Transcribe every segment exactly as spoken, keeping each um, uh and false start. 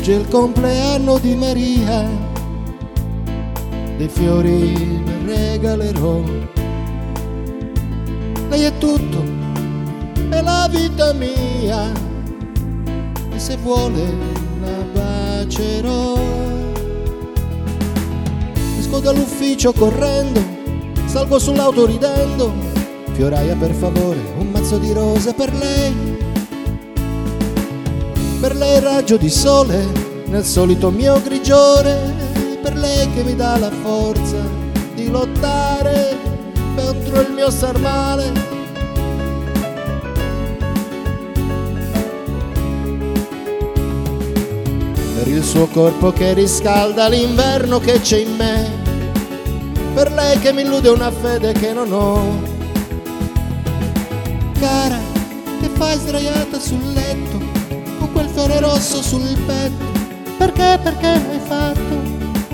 Oggi è il compleanno di Maria, dei fiori le regalerò. Lei è tutto, è la vita mia, e se vuole la bacerò. Esco dall'ufficio correndo, salgo sull'auto ridendo. Fioraia, per favore, un mazzo di rose per lei. Per lei raggio di sole nel solito mio grigiore, per lei che mi dà la forza di lottare contro il mio star male. Per il suo corpo che riscalda l'inverno che c'è in me, per lei che mi illude una fede che non ho. Cara, che fai sdraiata sul letto con quel fiore rosso sul petto? Perché, perché l'hai fatto?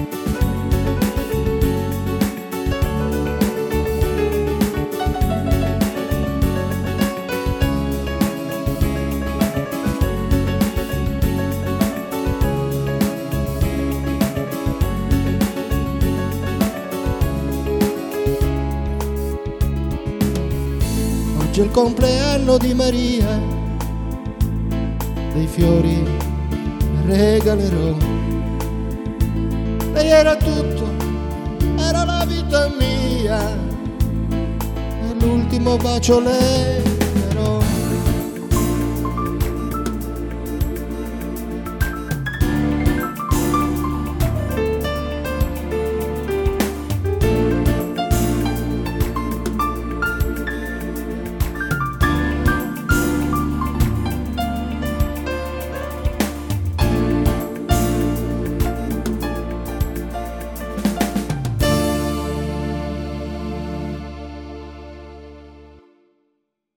Oggi è il compleanno di Maria, dei fiori regalerò. Lei era tutto, era la vita mia, e l'ultimo bacio lei